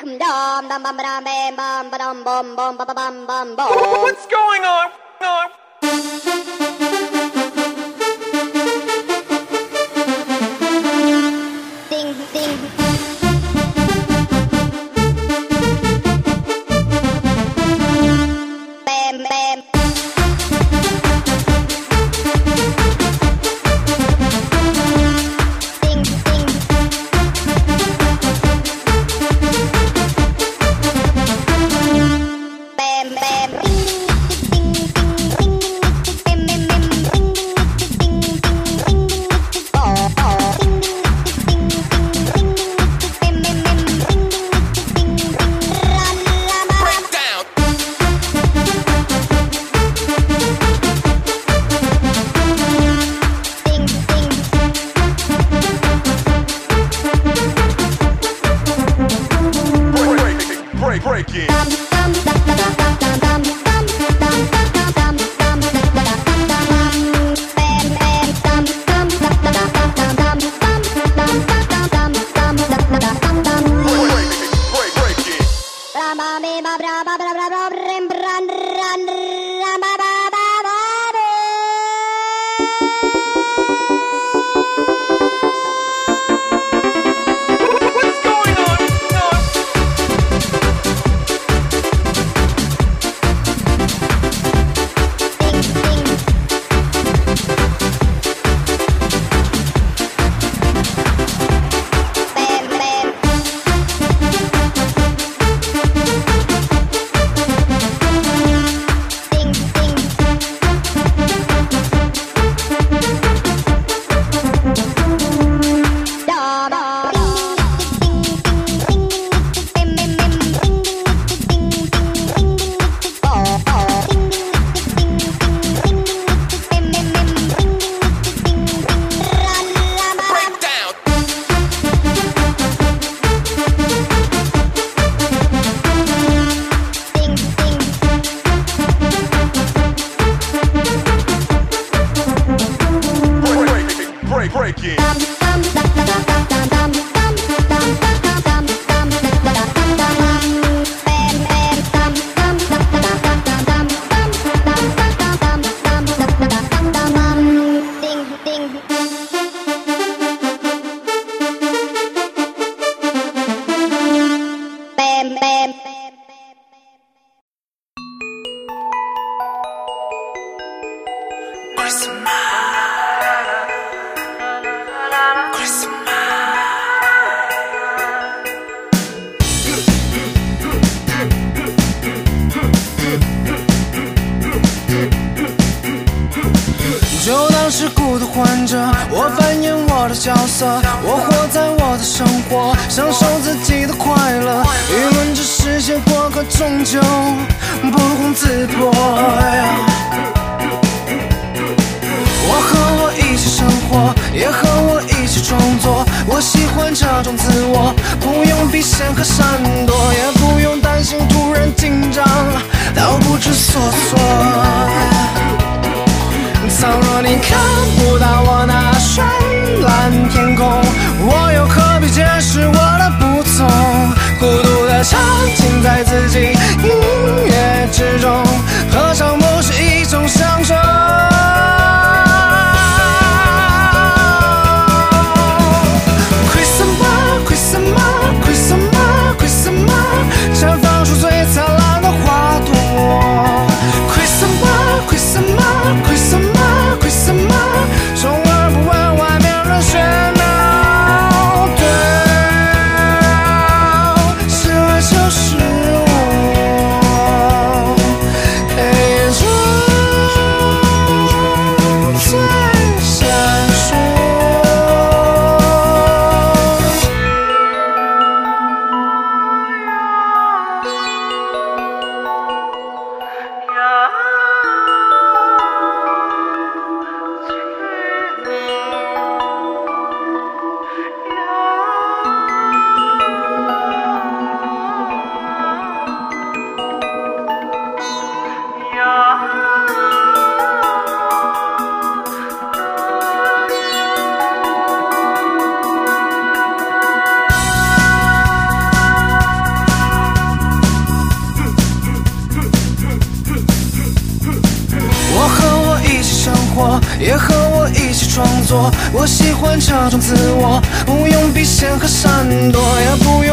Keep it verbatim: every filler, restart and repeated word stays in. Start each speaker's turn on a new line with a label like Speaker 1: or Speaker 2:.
Speaker 1: What's going on?
Speaker 2: Ding, ding. Bam, bam. Ding, ding. Bam, bam. Ding, ding, ding, ding, ding, bam, bam, bam. Ding, ding, ding, ding, ding, oh, oh. Ding, ding, ding, ding, ding, bam, bam, bam. Ding, ding, ding, la, la, la.
Speaker 1: Break down.
Speaker 2: Ding, ding.
Speaker 1: Break, break, break it.
Speaker 2: Dum, dum, dum, dum, dum, dum, dum, dum, dum, dum, dum, dum. Bam, bam, dum, dum, dum, dum, dum, dum, dum, dum, dum, dum, dum, dum, dum.
Speaker 1: Break, break, break it.
Speaker 2: Ra, ba, be, ba, bra, ba, bra, bra, bra, rim, bran, ran, ra, ba, ba, ba, ba, be.
Speaker 1: What's going on?
Speaker 2: Ding, ding. Bam, bam. Ding, ding. Da, da, ding, ding, ding, ding, bam, bam, bam. Ding, ding, ding, ding, oh, oh. Ding, ding, ding, ding, bam, bam, bam. Ding, ding, ra, la, ba.
Speaker 1: Break down.
Speaker 2: Ding, ding.
Speaker 1: Break, break, break it.
Speaker 2: Dum, dum, dum, dum, dum, dum, dum, dum, dum, dum, dum, dum, dum. Bam, bam, dum, dum, dum, dum, dum, dum, dum, dum, dum, dum, dum, dum, dum. Ding, ding. Bam, bam.
Speaker 3: 就当是孤独患者，我扮演我的角色，我活在我的生活，享受自己的快乐。舆论只是些过客，终究不攻自破。我和我一起生活，也和我一起创作。我喜欢这种自我，不用避嫌和闪躲，也不用担心突然紧张到不知所措。倘若你看不到我那绚烂天空，我又何必解释我的不同？孤独的沉浸在自己音乐之中，何尝不是一种享受？亏什么？亏什么？亏什么？亏什么？ 作。我喜欢这种自我，不用避嫌和闪躲，也不用